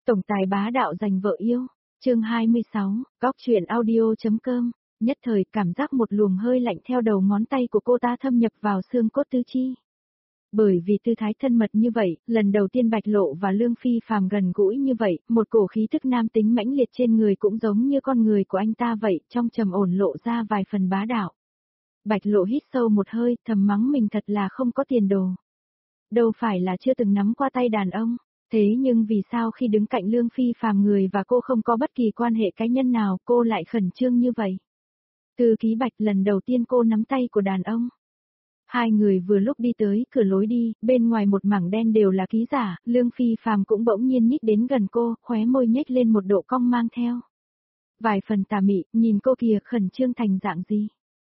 Tổng tài bá đạo giành vợ yêu. Chương 26, góc truyện audio.com. Nhất thời cảm giác một luồng hơi lạnh theo đầu ngón tay của cô ta thâm nhập vào xương cốt tứ chi. Bởi vì tư thái thân mật như vậy, lần đầu tiên Bạch Lộ và Lương Phi Phàm gần gũi như vậy, một cổ khí thức nam tính mãnh liệt trên người cũng giống như con người của anh ta vậy, trong trầm ổn lộ ra vài phần bá đạo. Bạch Lộ hít sâu một hơi, thầm mắng mình thật là không có tiền đồ. Đâu phải là chưa từng nắm qua tay đàn ông, thế nhưng vì sao khi đứng cạnh Lương Phi Phàm người và cô không có bất kỳ quan hệ cá nhân nào, cô lại khẩn trương như vậy? Từ Ký Bạch lần đầu tiên cô nắm tay của đàn ông. Hai người vừa lúc đi tới cửa lối đi, bên ngoài một mảng đen đều là ký giả, Lương Phi Phàm cũng bỗng nhiên nhích đến gần cô, khóe môi nhếch lên một độ cong mang theo vài phần tà mị, nhìn cô kìa khẩn trương thành dạng gì.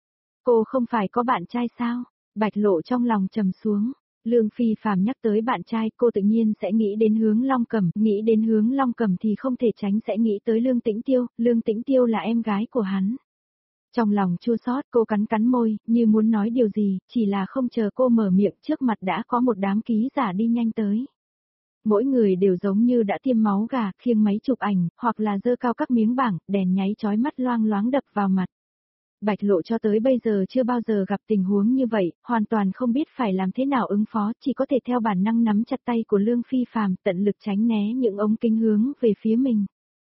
Cô không phải có bạn trai sao? Bạch Lộ trong lòng trầm xuống. Lương Phi Phàm nhắc tới bạn trai, cô tự nhiên sẽ nghĩ đến Hướng Long Cẩm, nghĩ đến Hướng Long Cẩm thì không thể tránh sẽ nghĩ tới Lương Tĩnh Tiêu, Lương Tĩnh Tiêu là em gái của hắn. Trong lòng chua xót, cô cắn cắn môi, như muốn nói điều gì, chỉ là không chờ cô mở miệng, trước mặt đã có một đám ký giả đi nhanh tới. Mỗi người đều giống như đã tiêm máu gà, khiêng máy chụp ảnh, hoặc là giơ cao các miếng bảng, đèn nháy chói mắt loang loáng đập vào mặt. Bạch Lộ cho tới bây giờ chưa bao giờ gặp tình huống như vậy, hoàn toàn không biết phải làm thế nào ứng phó, chỉ có thể theo bản năng nắm chặt tay của Lương Phi Phàm, tận lực tránh né những ống kính hướng về phía mình.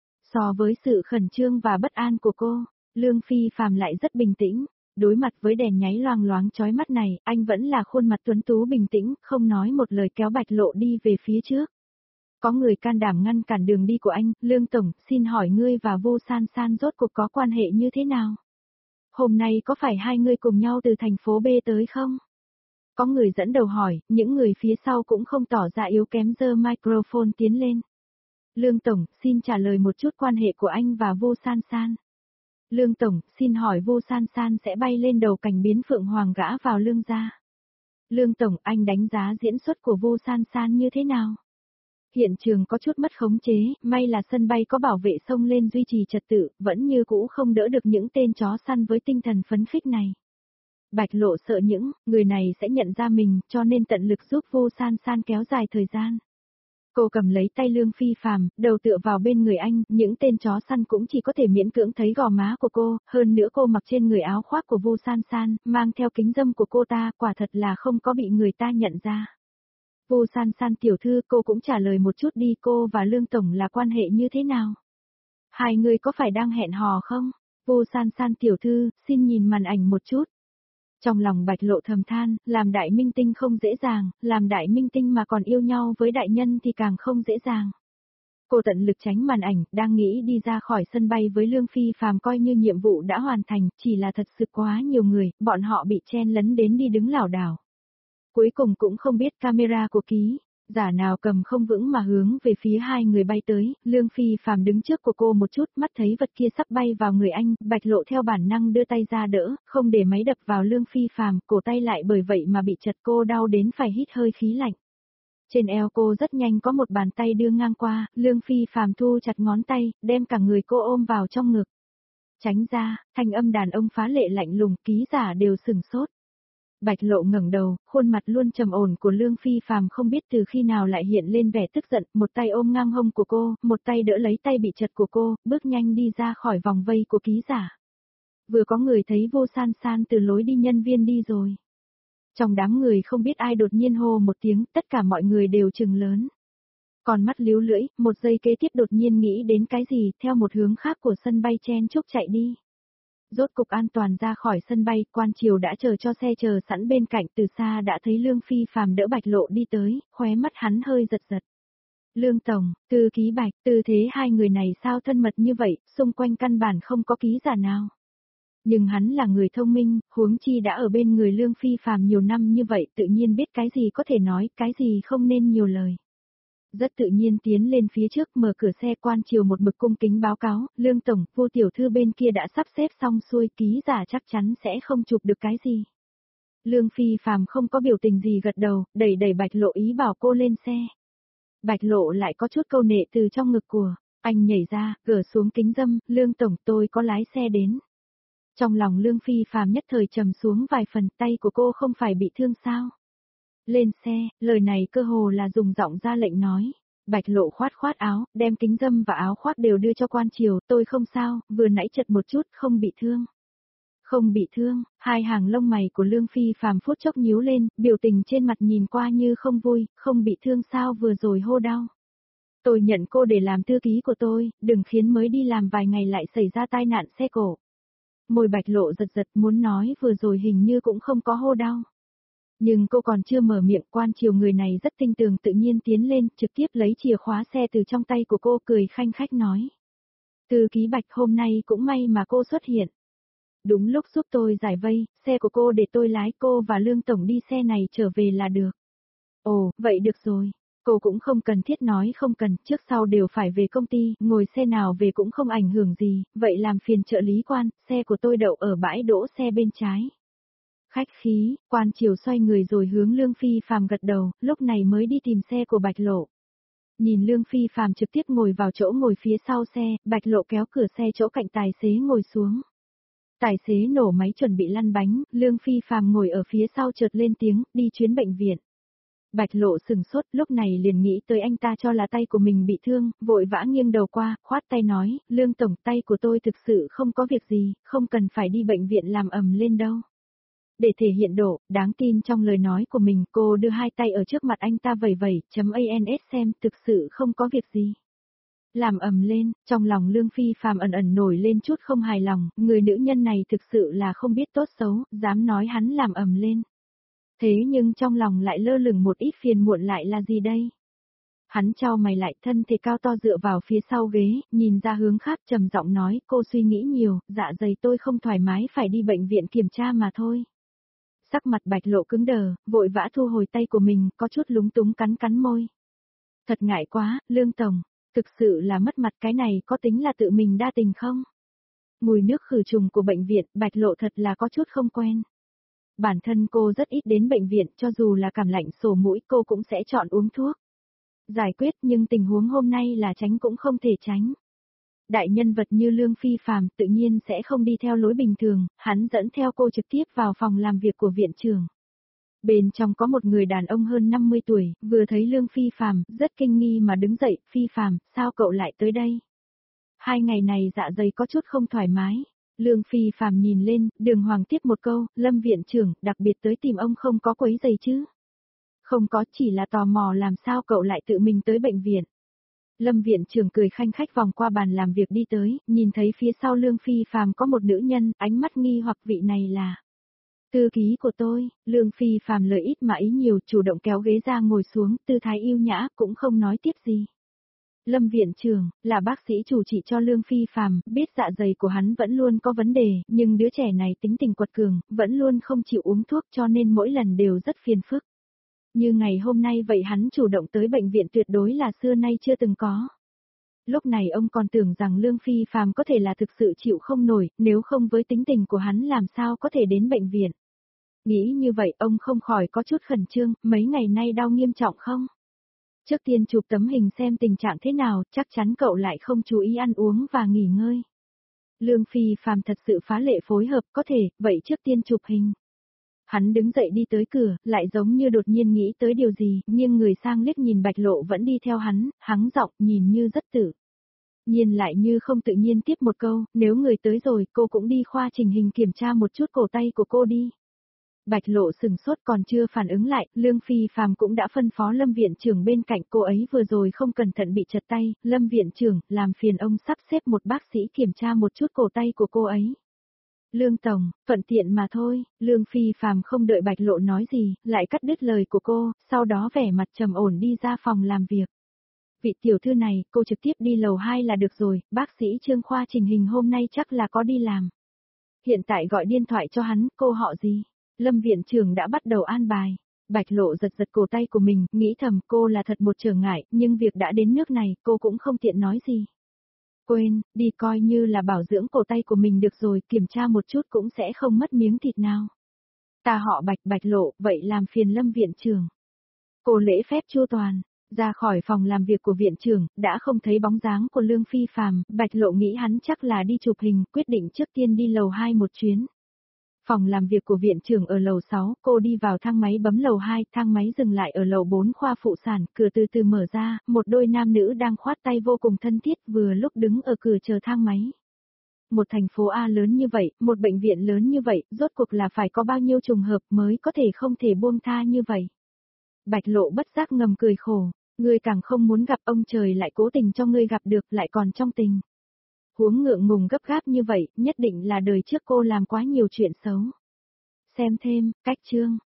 So với sự khẩn trương và bất an của cô, Lương Phi Phàm lại rất bình tĩnh, đối mặt với đèn nháy loang loáng chói mắt này, anh vẫn là khuôn mặt tuấn tú bình tĩnh, không nói một lời kéo Bạch Lộ đi về phía trước. Có người can đảm ngăn cản đường đi của anh, Lương Tổng, xin hỏi ngươi và Vô San San rốt cuộc có quan hệ như thế nào? Hôm nay có phải hai người cùng nhau từ thành phố B tới không? Có người dẫn đầu hỏi, những người phía sau cũng không tỏ ra yếu kém giơ microphone tiến lên. Lương Tổng, xin trả lời một chút quan hệ của anh và Vô San San. Lương Tổng, xin hỏi Vô San San sẽ bay lên đầu cành biến phượng hoàng gã vào Lương gia. Lương Tổng, anh đánh giá diễn xuất của Vô San San như thế nào? Hiện trường có chút mất khống chế, may là sân bay có bảo vệ xông lên duy trì trật tự, vẫn như cũ không đỡ được những tên chó săn với tinh thần phấn khích này. Bạch Lộ sợ những người này sẽ nhận ra mình, cho nên tận lực giúp Vô San San kéo dài thời gian. Cô cầm lấy tay Lương Phi Phàm, đầu tựa vào bên người anh, những tên chó săn cũng chỉ có thể miễn cưỡng thấy gò má của cô, hơn nữa cô mặc trên người áo khoác của Vô San San, mang theo kính dâm của cô ta, quả thật là không có bị người ta nhận ra. Vô San San tiểu thư, cô cũng trả lời một chút đi, cô và Lương Tổng là quan hệ như thế nào? Hai người có phải đang hẹn hò không? Vô San San tiểu thư, xin nhìn màn ảnh một chút. Trong lòng Bạch Lộ thầm than, làm đại minh tinh không dễ dàng, làm đại minh tinh mà còn yêu nhau với đại nhân thì càng không dễ dàng. Cô tận lực tránh màn ảnh, đang nghĩ đi ra khỏi sân bay với Lương Phi Phàm coi như nhiệm vụ đã hoàn thành, chỉ là thật sự quá nhiều người, bọn họ bị chen lấn đến đi đứng lảo đảo. Cuối cùng cũng không biết camera của ký giả nào cầm không vững mà hướng về phía hai người bay tới, Lương Phi Phàm đứng trước của cô một chút, mắt thấy vật kia sắp bay vào người anh, Bạch Lộ theo bản năng đưa tay ra đỡ, không để máy đập vào Lương Phi Phàm, cổ tay lại bởi vậy mà bị chật, cô đau đến phải hít hơi khí lạnh. Trên eo cô rất nhanh có một bàn tay đưa ngang qua, Lương Phi Phàm thu chặt ngón tay, đem cả người cô ôm vào trong ngực. Tránh ra, thanh âm đàn ông phá lệ lạnh lùng, ký giả đều sửng sốt. Bạch Lộ ngẩng đầu, khuôn mặt luôn trầm ổn của Lương Phi Phàm không biết từ khi nào lại hiện lên vẻ tức giận, một tay ôm ngang hông của cô, một tay đỡ lấy tay bị chật của cô, bước nhanh đi ra khỏi vòng vây của ký giả. Vừa có người thấy Vô San San từ lối đi nhân viên đi rồi. Trong đám người không biết ai đột nhiên hô một tiếng, tất cả mọi người đều trừng lớn. Còn mắt líu lưỡi, một giây kế tiếp đột nhiên nghĩ đến cái gì, theo một hướng khác của sân bay chen chúc chạy đi. Rốt cục an toàn ra khỏi sân bay, quan triều đã chờ cho xe chờ sẵn bên cạnh, từ xa đã thấy Lương Phi Phàm đỡ Bạch Lộ đi tới, khóe mắt hắn hơi giật giật. Lương Tổng, Từ Ký Bạch, tư thế hai người này sao thân mật như vậy, xung quanh căn bản không có ký giả nào. Nhưng hắn là người thông minh, huống chi đã ở bên người Lương Phi Phàm nhiều năm như vậy, tự nhiên biết cái gì có thể nói, cái gì không nên nhiều lời. Rất tự nhiên tiến lên phía trước, mở cửa xe, quan triều một mực cung kính báo cáo, Lương Tổng, Vô tiểu thư bên kia đã sắp xếp xong xuôi, ký giả chắc chắn sẽ không chụp được cái gì. Lương Phi Phàm không có biểu tình gì gật đầu, đẩy Bạch Lộ ý bảo cô lên xe. Bạch Lộ lại có chút câu nệ từ trong ngực của anh nhảy ra, gỡ xuống kính dâm, Lương Tổng, tôi có lái xe đến. Trong lòng Lương Phi Phàm nhất thời trầm xuống vài phần, tay của cô không phải bị thương sao? Lên xe, lời này cơ hồ là dùng giọng ra lệnh nói. Bạch Lộ khoát khoát áo, đem kính dâm và áo khoác đều đưa cho quan triều, tôi không sao, vừa nãy chật một chút, không bị thương. Không bị thương, hai hàng lông mày của Lương Phi Phàm phút chốc nhíu lên, biểu tình trên mặt nhìn qua như không vui, không bị thương sao vừa rồi hô đau. Tôi nhận cô để làm thư ký của tôi, đừng khiến mới đi làm vài ngày lại xảy ra tai nạn xe cộ. Môi Bạch Lộ giật giật muốn nói vừa rồi hình như cũng không có hô đau. Nhưng cô còn chưa mở miệng, quan triều người này rất tinh tường tự nhiên tiến lên, trực tiếp lấy chìa khóa xe từ trong tay của cô cười khanh khách nói. Thư ký Bạch hôm nay cũng may mà cô xuất hiện. Đúng lúc giúp tôi giải vây, xe của cô để tôi lái, cô và Lương Tổng đi xe này trở về là được. Ồ, vậy được rồi. Cô cũng không cần thiết nói không cần, trước sau đều phải về công ty, ngồi xe nào về cũng không ảnh hưởng gì, vậy làm phiền trợ lý quan, xe của tôi đậu ở bãi đỗ xe bên trái. Khách khí, quan triều xoay người rồi hướng Lương Phi Phàm gật đầu, lúc này mới đi tìm xe của Bạch Lộ. Nhìn Lương Phi Phàm trực tiếp ngồi vào chỗ ngồi phía sau xe, Bạch Lộ kéo cửa xe chỗ cạnh tài xế ngồi xuống. Tài xế nổ máy chuẩn bị lăn bánh, Lương Phi Phàm ngồi ở phía sau chợt lên tiếng, đi chuyến bệnh viện. Bạch Lộ sừng sốt, lúc này liền nghĩ tới anh ta cho là tay của mình bị thương, vội vã nghiêng đầu qua, khoát tay nói, Lương Tổng, tay của tôi thực sự không có việc gì, không cần phải đi bệnh viện làm ầm lên đâu. Để thể hiện độ, đáng tin trong lời nói của mình, cô đưa hai tay ở trước mặt anh ta vẩy vẩy, .ans xem, thực sự không có việc gì. Làm ầm lên, trong lòng Lương Phi Phàm ẩn ẩn nổi lên chút không hài lòng, người nữ nhân này thực sự là không biết tốt xấu, dám nói hắn làm ầm lên. Thế nhưng trong lòng lại lơ lửng một ít phiền muộn lại là gì đây? Hắn chau mày lại, thân thể cao to dựa vào phía sau ghế, nhìn ra hướng khác trầm giọng nói, cô suy nghĩ nhiều, dạ dày tôi không thoải mái phải đi bệnh viện kiểm tra mà thôi. Sắc mặt Bạch Lộ cứng đờ, vội vã thu hồi tay của mình, có chút lúng túng cắn cắn môi. Thật ngại quá, Lương Tổng, thực sự là mất mặt, cái này có tính là tự mình đa tình không? Mùi nước khử trùng của bệnh viện, Bạch Lộ thật là có chút không quen. Bản thân cô rất ít đến bệnh viện, cho dù là cảm lạnh sổ mũi cô cũng sẽ chọn uống thuốc. Giải quyết, nhưng tình huống hôm nay là tránh cũng không thể tránh. Đại nhân vật như Lương Phi Phàm tự nhiên sẽ không đi theo lối bình thường, hắn dẫn theo cô trực tiếp vào phòng làm việc của viện trưởng. Bên trong có một người đàn ông hơn 50 tuổi, vừa thấy Lương Phi Phàm, rất kinh nghi mà đứng dậy, Phi Phàm, sao cậu lại tới đây? 2 ngày này dạ dày có chút không thoải mái. Lương Phi Phàm nhìn lên, đường hoàng tiếp một câu, Lâm viện trưởng, đặc biệt tới tìm ông không có quấy giày chứ? Không có, chỉ là tò mò làm sao cậu lại tự mình tới bệnh viện. Lâm viện trưởng cười khanh khách vòng qua bàn làm việc đi tới, nhìn thấy phía sau Lương Phi Phàm có một nữ nhân, ánh mắt nghi hoặc vị này là thư ký của tôi. Lương Phi Phàm lời ít mà ý nhiều, chủ động kéo ghế ra ngồi xuống, tư thái yêu nhã, cũng không nói tiếp gì. Lâm viện trưởng, là bác sĩ chủ trị cho Lương Phi Phàm, biết dạ dày của hắn vẫn luôn có vấn đề, nhưng đứa trẻ này tính tình quật cường, vẫn luôn không chịu uống thuốc cho nên mỗi lần đều rất phiền phức. Như ngày hôm nay vậy hắn chủ động tới bệnh viện tuyệt đối là xưa nay chưa từng có. Lúc này ông còn tưởng rằng Lương Phi Phàm có thể là thực sự chịu không nổi, nếu không với tính tình của hắn làm sao có thể đến bệnh viện. Nghĩ như vậy ông không khỏi có chút khẩn trương, mấy ngày nay đau nghiêm trọng không? Trước tiên chụp tấm hình xem tình trạng thế nào, chắc chắn cậu lại không chú ý ăn uống và nghỉ ngơi. Lương Phi Phàm thật sự phá lệ phối hợp, có thể, vậy trước tiên chụp hình. Hắn đứng dậy đi tới cửa, lại giống như đột nhiên nghĩ tới điều gì, nhưng người sang liếc nhìn Bạch Lộ vẫn đi theo hắn, hắng giọng nhìn như rất tự nhiên lại như không tự nhiên tiếp một câu, nếu người tới rồi cô cũng đi khoa chỉnh hình kiểm tra một chút cổ tay của cô đi. Bạch Lộ sừng sốt còn chưa phản ứng lại, Lương Phi Phàm cũng đã phân phó Lâm viện trưởng bên cạnh cô ấy vừa rồi không cẩn thận bị trật tay, Lâm viện trưởng, làm phiền ông sắp xếp một bác sĩ kiểm tra một chút cổ tay của cô ấy. Lương Tổng, thuận tiện mà thôi, Lương Phi Phàm không đợi Bạch Lộ nói gì, lại cắt đứt lời của cô, sau đó vẻ mặt trầm ổn đi ra phòng làm việc. Vị tiểu thư này, cô trực tiếp đi lầu 2 là được rồi, bác sĩ Trương khoa chỉnh hình hôm nay chắc là có đi làm. Hiện tại gọi điện thoại cho hắn, cô họ gì? Lâm viện trưởng đã bắt đầu an bài. Bạch Lộ giật giật cổ tay của mình, nghĩ thầm cô là thật một trở ngại, nhưng việc đã đến nước này, cô cũng không tiện nói gì. Quên, đi coi như là bảo dưỡng cổ tay của mình được rồi, kiểm tra một chút cũng sẽ không mất miếng thịt nào. Ta họ Bạch, Bạch Lộ, vậy làm phiền Lâm viện trưởng. Cô lễ phép chu toàn, ra khỏi phòng làm việc của viện trưởng, đã không thấy bóng dáng của Lương Phi Phàm, Bạch Lộ nghĩ hắn chắc là đi chụp hình, quyết định trước tiên đi lầu 2 một chuyến. Phòng làm việc của viện trưởng ở lầu 6, cô đi vào thang máy bấm lầu 2, thang máy dừng lại ở lầu 4 khoa phụ sản, cửa từ từ mở ra, một đôi nam nữ đang khoát tay vô cùng thân thiết vừa lúc đứng ở cửa chờ thang máy. Một thành phố A lớn như vậy, một bệnh viện lớn như vậy, rốt cuộc là phải có bao nhiêu trùng hợp mới có thể không thể buông tha như vậy. Bạch Lộ bất giác ngầm cười khổ, ngươi càng không muốn gặp ông trời lại cố tình cho ngươi gặp được lại còn trong tình. Huống ngượng ngùng gấp gáp như vậy, nhất định là đời trước cô làm quá nhiều chuyện xấu. Xem thêm, cách chương.